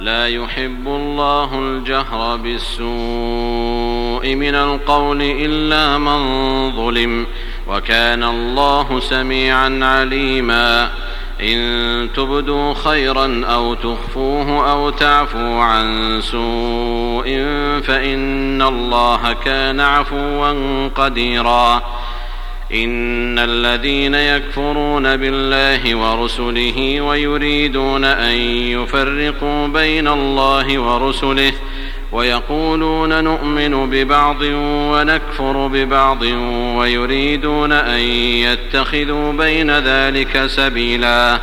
لا يحب الله الجهر بالسوء من القول إلا من ظلم، وكان الله سميعا عليما. إن تبدوا خيرا أو تخفوه أو تعفوا عن سوء فإن الله كان عفوا قديرا. إن الذين يكفرون بالله ورسله ويريدون أن يفرقوا بين الله ورسله ويقولون نؤمن ببعض ونكفر ببعض ويريدون أن يتخذوا بين ذلك سبيلا،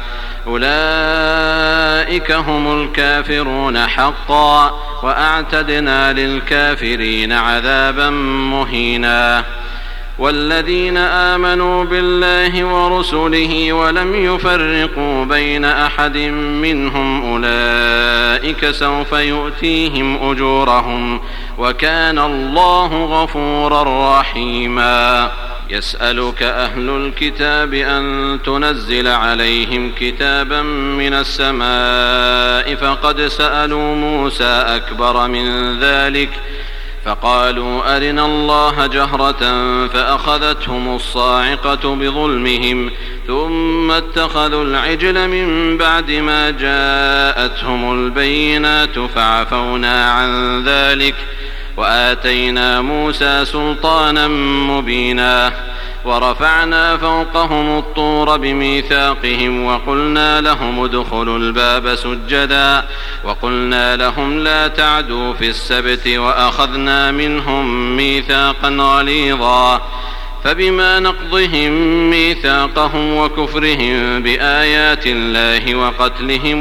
أولئك هم الكافرون حقا، وأعتدنا للكافرين عذابا مهينا. والذين آمنوا بالله ورسله ولم يفرقوا بين أحد منهم أولئك سوف يؤتيهم أجورهم، وكان الله غفورا رحيما. يسألك أهل الكتاب أن تنزل عليهم كتابا من السماء فقد سألوا موسى أكبر من ذلك فقالوا أرنا الله جهرة فأخذتهم الصاعقة بظلمهم ثم اتخذوا العجل من بعد ما جاءتهم البينات فعفونا عن ذلك وآتينا موسى سلطانا مبينا. ورفعنا فوقهم الطور بميثاقهم وقلنا لهم ادخلوا الباب سجدا وقلنا لهم لا تعدوا في السبت وأخذنا منهم ميثاقا غليظا. فبما نقضهم ميثاقهم وكفرهم بآيات الله وقتلهم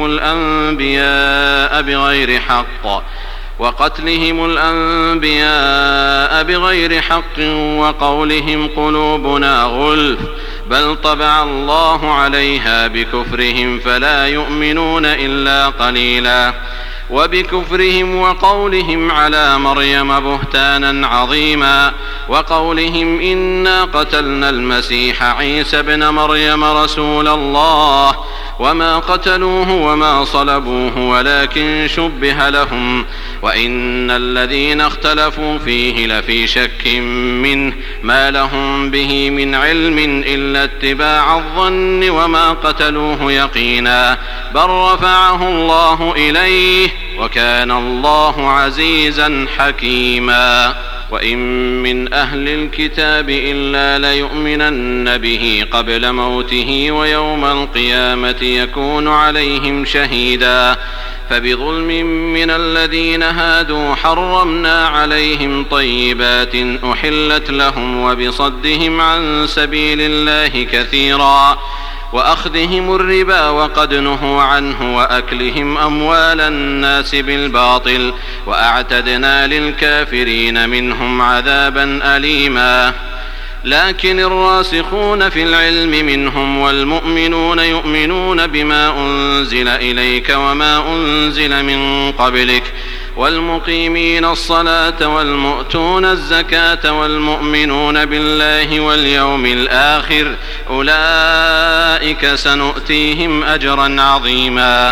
الأنبياء بغير حق وقولهم قلوبنا غلف بل طبع الله عليها بكفرهم فلا يؤمنون إلا قليلا. وبكفرهم وقولهم على مريم بهتانا عظيما وقولهم إنا قتلنا المسيح عيسى ابن مريم رسول الله وما قتلوه وما صلبوه ولكن شبه لهم وإن الذين اختلفوا فيه لفي شك منه ما لهم به من علم إلا اتباع الظن وما قتلوه يقينا بل رفعه الله إليه وكان الله عزيزا حكيما. وإن من أهل الكتاب إلا ليؤمنن به قبل موته ويوم القيامة يكون عليهم شهيدا. فبظلم من الذين هادوا حرمنا عليهم طيبات أحلت لهم وبصدهم عن سبيل الله كثيرا وأخذهم الربا وقد نهوا عنه وأكلهم أموال الناس بالباطل وأعتدنا للكافرين منهم عذابا أليما. لكن الراسخون في العلم منهم والمؤمنون يؤمنون بما أنزل إليك وما أنزل من قبلك والمقيمين الصلاة والمؤتون الزكاة والمؤمنون بالله واليوم الآخر أولئك سنؤتيهم أجرا عظيما.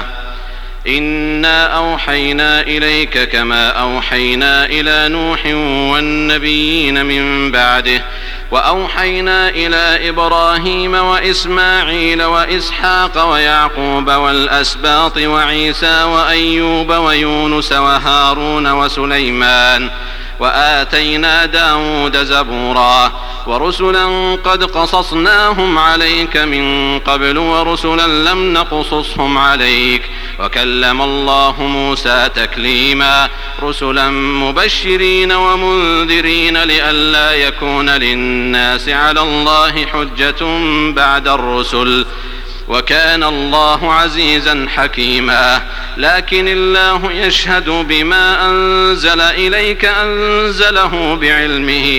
إنا أوحينا إليك كما أوحينا إلى نوح والنبيين من بعده وأوحينا إلى إبراهيم وإسماعيل وإسحاق ويعقوب والأسباط وعيسى وأيوب ويونس وهارون وسليمان وآتينا داود زبورا ورسلا قد قصصناهم عليك من قبل ورسلا لم نقصصهم عليك وكلم الله موسى تكليما. رسلا مبشرين ومنذرين لئلا يكون للناس على الله حجة بعد الرسل وكان الله عزيزا حكيما. لكن الله يشهد بما أنزل إليك أنزله بعلمه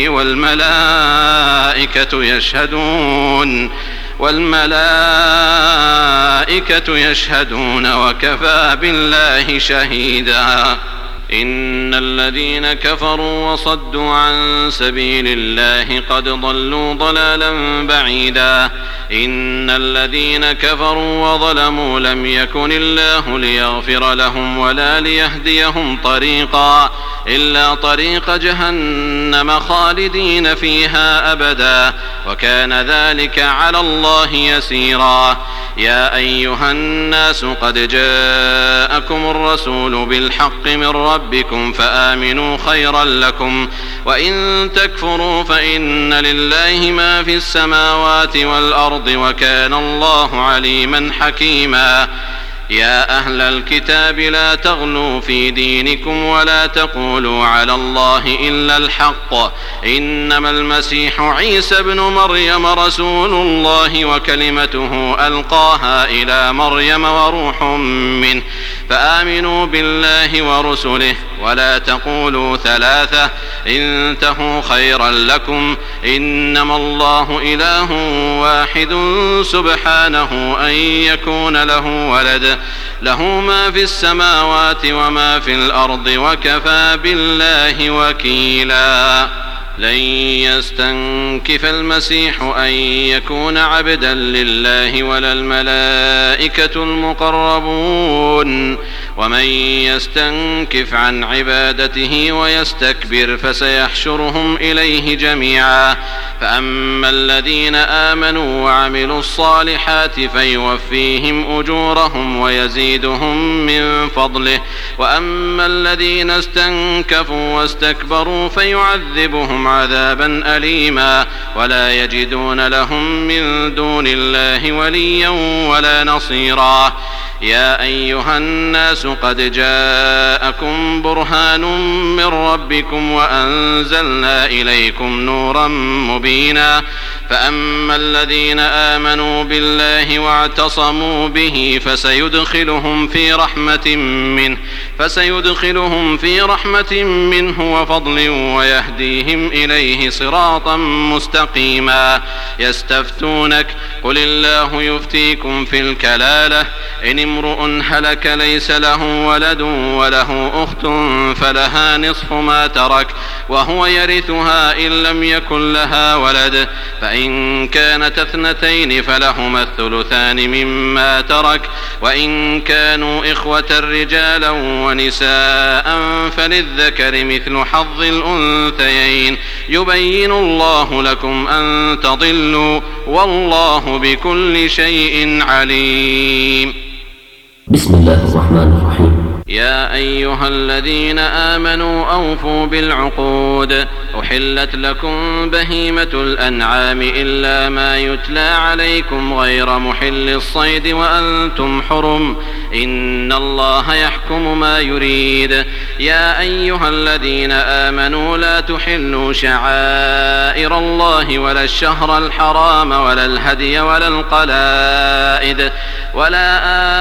والملائكة يشهدون وكفى بالله شهيدا. إن الذين كفروا وصدوا عن سبيل الله قد ضلوا ضلالا بعيدا. إن الذين كفروا وظلموا لم يكن الله ليغفر لهم ولا ليهديهم طريقا إلا طريق جهنم خالدين فيها أبدا وكان ذلك على الله يسيرا. يا أيها الناس قد جاءكم الرسول بالحق من ربكم فآمنوا خيرا لكم وإن تكفروا فإن لله ما في السماوات والأرض وكان الله عليما حكيما. يا أهل الكتاب لا تغلوا في دينكم ولا تقولوا على الله إلا الحق إنما المسيح عيسى ابن مريم رسول الله وكلمته ألقاها إلى مريم وروح منه فآمنوا بالله ورسله ولا تقولوا ثلاثة انتهوا خيرا لكم إنما الله إله واحد سبحانه أن يكون له ولد له ما في السماوات وما في الأرض وكفى بالله وكيلا. لن يستنكف المسيح أن يكون عبدا لله ولا الملائكة المقربون ومن يستنكف عن عبادته ويستكبر فسيحشرهم إليه جميعا. فأما الذين آمنوا وعملوا الصالحات فيوفيهم أجورهم ويزيدهم من فضله وأما الذين استنكفوا واستكبروا فيعذبهم عذابا أليما ولا يجدون لهم من دون الله وليا ولا نصيرا. يا أيها الناس قد جاءكم برهان من ربكم وأنزلنا إليكم نورا مبينا. فأما الذين آمنوا بالله واعتصموا به فسيدخلهم في رحمة منه وفضل ويهديهم إليه صراطا مستقيما. يستفتونك قل الله يفتيكم في الكلالة إن امرؤ هلك ليس له ولد وله أخت فلها نصف ما ترك وهو يرثها إن لم يكن لها ولد فإن كانت اثنتين فلهما الثلثان مما ترك وإن كانوا إخوة رجالا ونساء فللذكر مثل حظ الأنثيين يبين الله لكم أن تضلوا والله بكل شيء عليم. بسم الله الرحمن الرحيم. يا أيها الذين آمنوا أوفوا بالعقود أحلت لكم بهيمة الأنعام إلا ما يتلى عليكم غير محل الصيد وأنتم حرم إن الله يحكم ما يريد. يا أيها الذين آمنوا لا تحلوا شعائر الله ولا الشهر الحرام ولا الهدي ولا القلائد ولا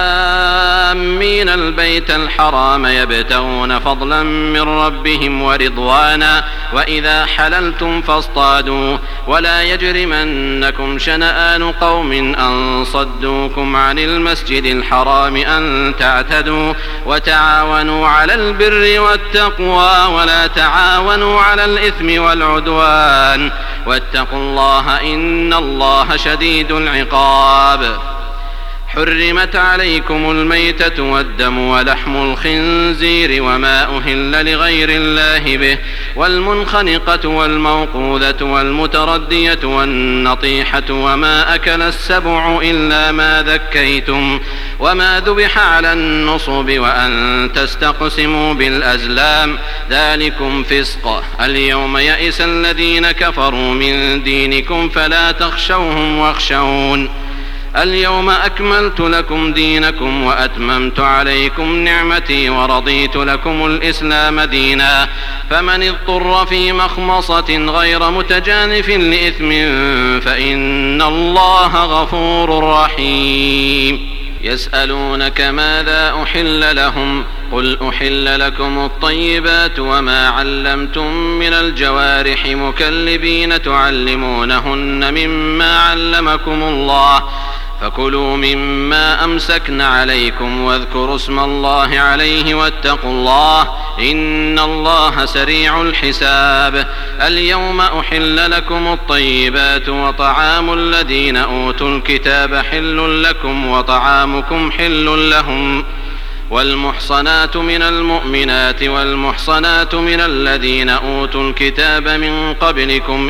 آمين البيت الحرام يبتغون فضلا من ربهم ورضوانا وإذا حللتم فاصطادوا ولا يجرمنكم شنآن قوم أن صدوكم عن المسجد الحرام أن تعتدوا وتعاونوا على البر والتقوى ولا تعاونوا على الإثم والعدوان واتقوا الله إن الله شديد العقاب. حرمت عليكم الميتة والدم ولحم الخنزير وما أهل لغير الله به والمنخنقة والموقوذة والمتردية والنطيحة وما أكل السبع إلا ما ذكيتم وما ذبح على النصب وأن تستقسموا بالأزلام ذلكم فسق. اليوم يئس الذين كفروا من دينكم فلا تخشوهم واخشون. اليوم أكملت لكم دينكم وأتممت عليكم نعمتي ورضيت لكم الإسلام دينا. فمن اضطر في مخمصة غير متجانف لإثم فإن الله غفور رحيم. يسألونك ماذا أحل لهم قل أحل لكم الطيبات وما علمتم من الجوارح مكلبين تعلمونهن مما علمكم الله فكلوا مما أمسكن عليكم واذكروا اسم الله عليه واتقوا الله إن الله سريع الحساب. اليوم أحل لكم الطيبات وطعام الذين أوتوا الكتاب حل لكم وطعامكم حل لهم والمحصنات من المؤمنات والمحصنات من الذين أوتوا الكتاب من قبلكم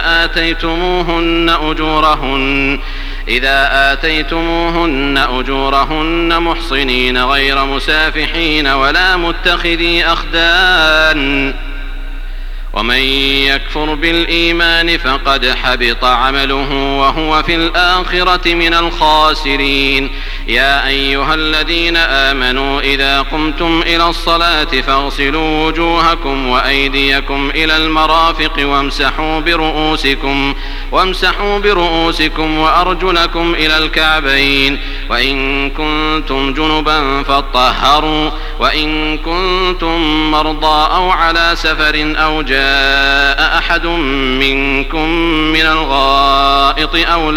إذا آتيتموهن أجورهن محصنين غير مسافحين ولا متخذي أخدان ومن يكفر بالإيمان فقد حبط عمله وهو في الآخرة من الخاسرين. يا أيها الذين آمنوا إذا قمتم إلى الصلاة فاغسلوا وجوهكم وأيديكم إلى المرافق وامسحوا برؤوسكم وأرجلكم إلى الكعبين وإن كنتم جنبا فاطهروا وإن كنتم مرضى أو على سفر أو جاء أحد منكم من الغائط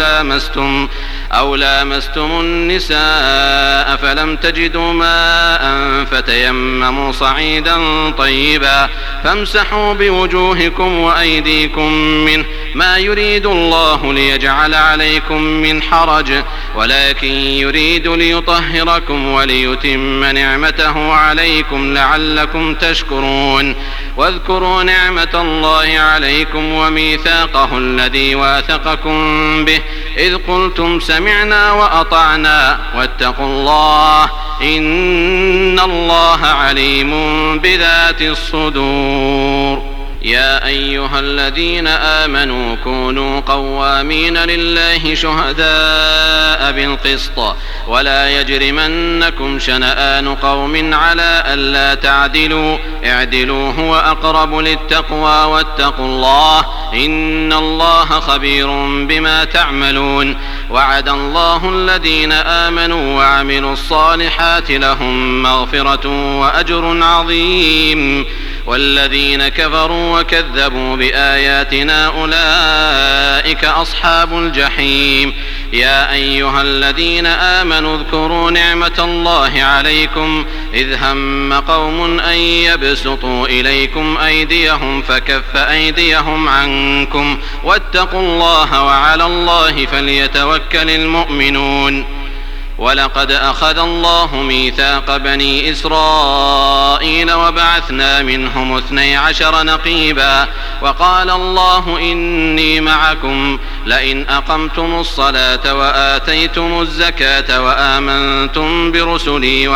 أو لامستم النساء فلم تجدوا ماء فتيمموا صعيدا طيبا فامسحوا بوجوهكم وأيديكم منه ما يريد الله ليجعل عليكم من حرج ولكن يريد ليطهركم وليتم نعمته عليكم لعلكم تشكرون. واذكروا نعمة الله عليكم وميثاقه الذي واثقكم به إذ قلتم سمعنا وأطعنا واتقوا الله إن الله عليم بذات الصدور. يا أيها الذين آمنوا كونوا قوامين لله شهداء بالقسط ولا يجرمنكم شنآن قوم على ألا تعدلوا اعدلوا هو أقرب للتقوى واتقوا الله إن الله خبير بما تعملون. وعد الله الذين آمنوا وعملوا الصالحات لهم مغفرة وأجر عظيم والذين كفروا وكذبوا بآياتنا أولئك أصحاب الجحيم. يا أيها الذين آمنوا اذكروا نعمة الله عليكم إذ هم قوم أن يبسطوا إليكم أيديهم فكف أيديهم عنكم واتقوا الله وعلى الله فليتوكل المؤمنون. ولقد أخذ الله ميثاق بني إسرائيل وبعثنا منهم 12 نقيبا وقال الله إني معكم لئن أقمتم الصلاة وآتيتم الزكاة وآمنتم برسلي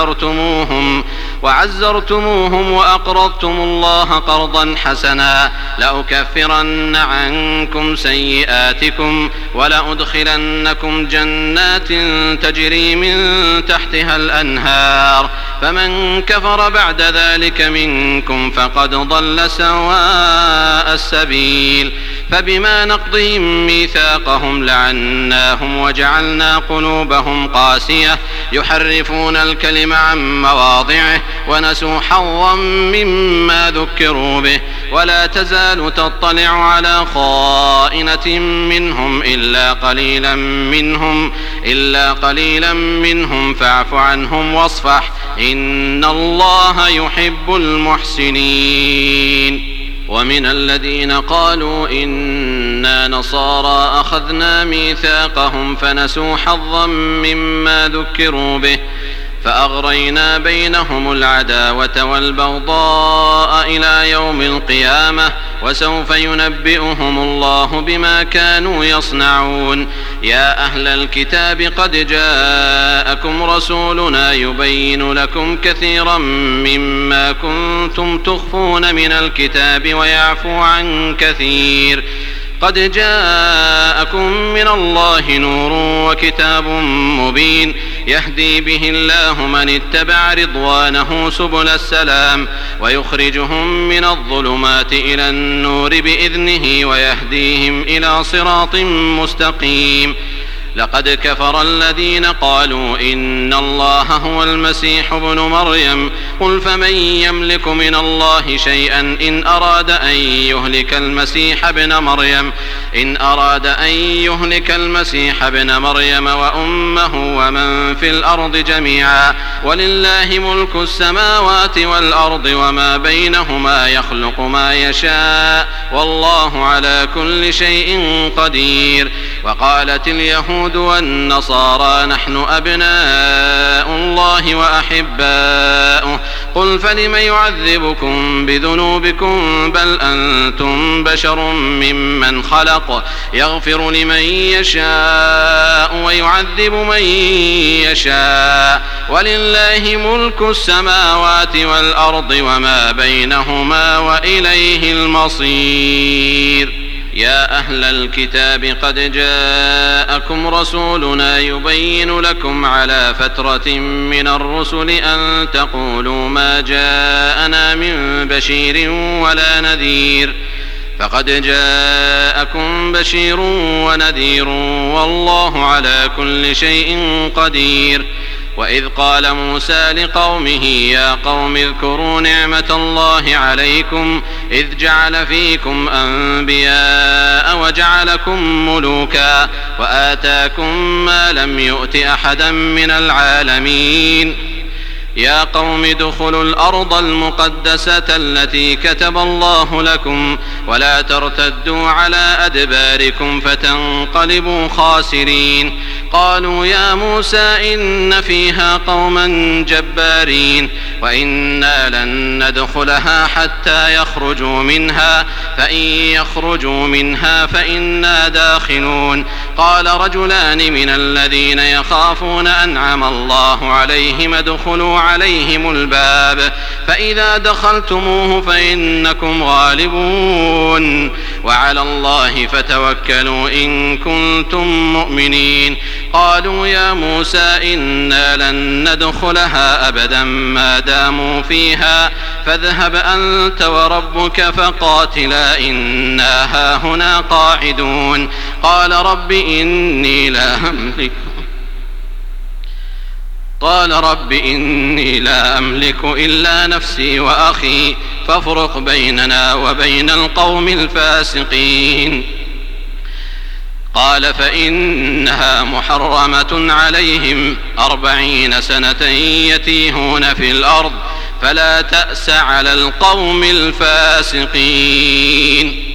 وعزرتموهم وأقرضتم الله قرضا حسنا لأكفرن عنكم سيئاتكم ولأدخلنكم جنات تجري من تحتها الأنهار فمن كفر بعد ذلك منكم فقد ضل سواء السبيل. فبما نقضهم ميثاقهم لعناهم وجعلنا قلوبهم قاسية يحرفون الكلم عن مواضعه ونسوا حظا مما ذكروا به ولا تزال تطلع على خائنة منهم إلا قليلا منهم فاعف عنهم واصفح إن الله يحب المحسنين. ومن الذين قالوا إنا نصارى أخذنا ميثاقهم فنسوا حظا مما ذكروا به فأغرينا بينهم العداوة والبغضاء إلى يوم القيامة وسوف ينبئهم الله بما كانوا يصنعون. يا أهل الكتاب قد جاءكم رسولنا يبين لكم كثيرا مما كنتم تخفون من الكتاب ويعفو عن كثير قد جاءكم من الله نور وكتاب مبين يهدي به الله من اتبع رضوانه سبل السلام ويخرجهم من الظلمات إلى النور بإذنه ويهديهم إلى صراط مستقيم. لقد كفر الذين قالوا إن الله هو المسيح ابن مريم قل فمن يملك من الله شيئا إن أراد أن يهلك المسيح ابن مريم وأمه ومن في الأرض جميعا ولله ملك السماوات والأرض وما بينهما يخلق ما يشاء والله على كل شيء قدير. وقالت اليهود والنصارى نحن أبناء الله وأحباؤه قل فلم يعذبكم بذنوبكم بل أنتم بشر ممن خلق يغفر لمن يشاء ويعذب من يشاء ولله ملك السماوات والأرض وما بينهما وإليه المصير. يا أهل الكتاب قد جاءكم رسولنا يبين لكم على فترة من الرسل أن تقولوا ما جاءنا من بشير ولا نذير فقد جاءكم بشير ونذير والله على كل شيء قدير. وإذ قال موسى لقومه يا قوم اذكروا نعمة الله عليكم إذ جعل فيكم أنبياء وجعلكم ملوكا وآتاكم ما لم يؤت أحدا من العالمين. يا قوم ادخلوا الأرض المقدسة التي كتب الله لكم ولا ترتدوا على أدباركم فتنقلبوا خاسرين. قالوا يا موسى إن فيها قوما جبارين وإنا لن ندخلها حتى يخرجوا منها فإن يخرجوا منها فإنا داخلون. قال رجلان من الذين يخافون أنعم الله عليهم ادخلوا عليهم الباب فإذا دخلتموه فإنكم غالبون وعلى الله فتوكلوا إن كنتم مؤمنين. قالوا يا موسى إنا لن ندخلها أبدا ما داموا فيها فاذهب أنت وربك فقاتلا إنا هاهنا قاعدون. قال رب إني لا أملك إلا نفسي وأخي فافرق بيننا وبين القوم الفاسقين. قال فإنها محرمة عليهم 40 سنة يتيهون في الأرض فلا تأس على القوم الفاسقين.